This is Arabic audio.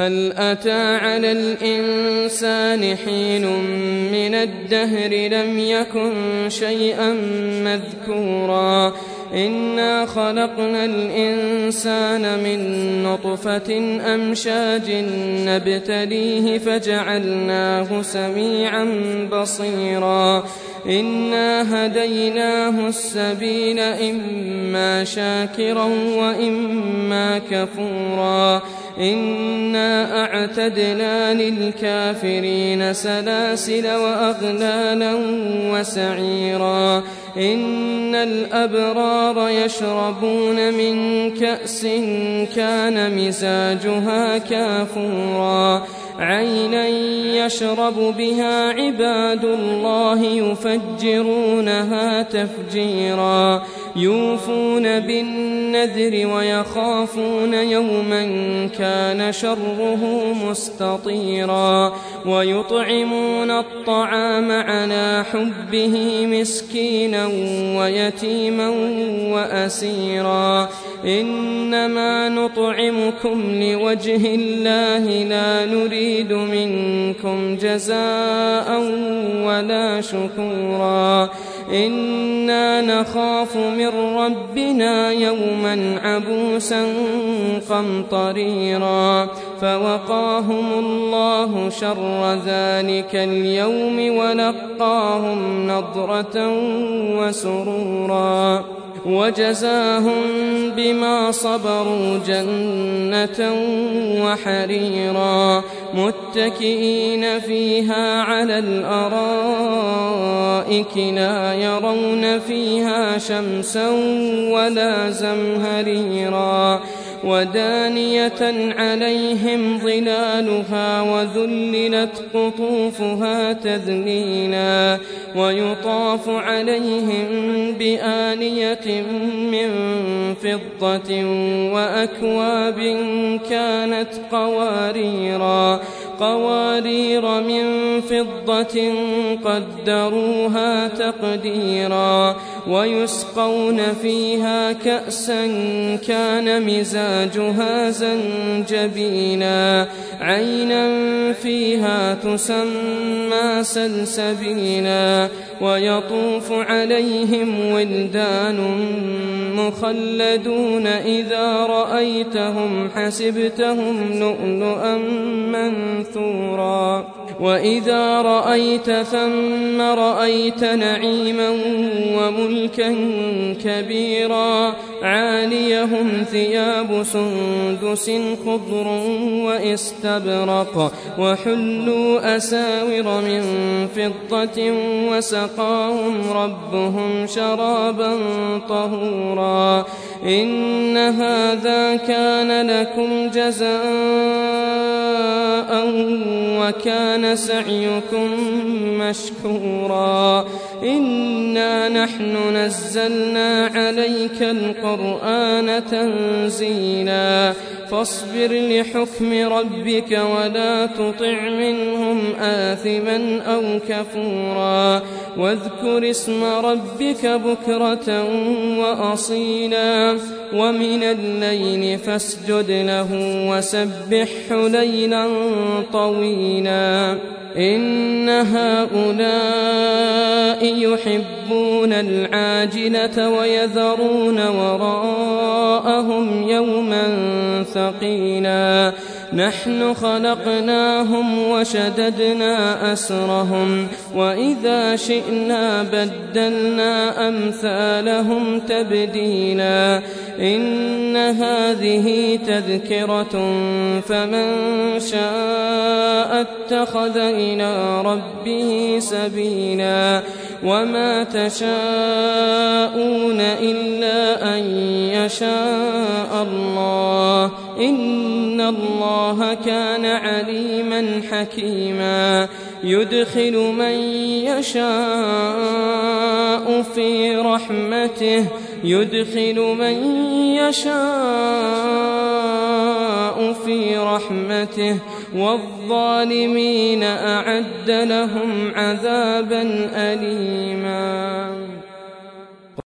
هل أتى على الإنسان حين من الدهر لم يكن شيئا مذكورا إنا خلقنا الإنسان من نطفة أمشاج نبتليه فجعلناه سميعا بصيرا إنا هديناه السبيل إما شاكرا وإما كفورا إنا أعتدنا للكافرين سلاسل وأغلالا وسعيرا إن الأبرار يشربون من كأس كان مزاجها كافورا عينا يشرب بها عباد الله يفجرونها تفجيرا يوفون بالنذر ويخافون يوما كان شره مستطيرا ويطعمون الطعام على حبه مسكينا ويتيما وأسيرا إنما نطعمكم لوجه الله لا نريد منكم جزاء ولا شكورا إنا نخاف من ربنا يوما عبوسا قمطريرا فوقاهم الله شر ذلك اليوم ولقاهم نضرة وسرورا وجزاهم بما صبروا جنة وحريرا متكئين فيها على الأرائك لا يرون فيها شمسا ولا زمهريرا ودانية عليهم ظلالها وذللت قطوفها تذليلا ويطاف عليهم بآنية من فضة وأكواب كانت قوارير من فضة قدروها تقديرا ويسقون فيها كأسا كان مزاجها زنجبيلا عينا فيها تسمى سلسبيلا ويطوف عليهم ولدان مخلدون إذا رأيتهم حسبتهم لؤلؤا منثورا وإذا رأيت ثم رأيت نعيما وملكا كبيرا عاليهم ثياب سندس خضر واستبرق وحلوا أساور من فضة وسقاهم ربهم شرابا طهورا إن هذا كان لكم جزاء وكان سعيكم مشكورا إنا نحن نزلنا عليك القرآن تنزيلا فاصبر لحكم ربك ولا تطع منهم آثما أو كفورا واذكر اسم ربك بكرة وأصيلا ومن الليل فاسجد له وسبحه ليلا طويلا إن هؤلاء يحبون العاجلة ويذرون وراءهم يوما ثقيلا نحن خلقناهم وشددنا أسرهم وإذا شئنا بدلنا أمثالهم تبديلا إن هذه تذكرة فمن شاء اتخذ إلى ربه سبيلا وما تشاءون إلا أن يشاء الله إن الله كان عليما حكيما يدخل من يشاء في رحمته والظالمين أعد لهم عذابا أليما.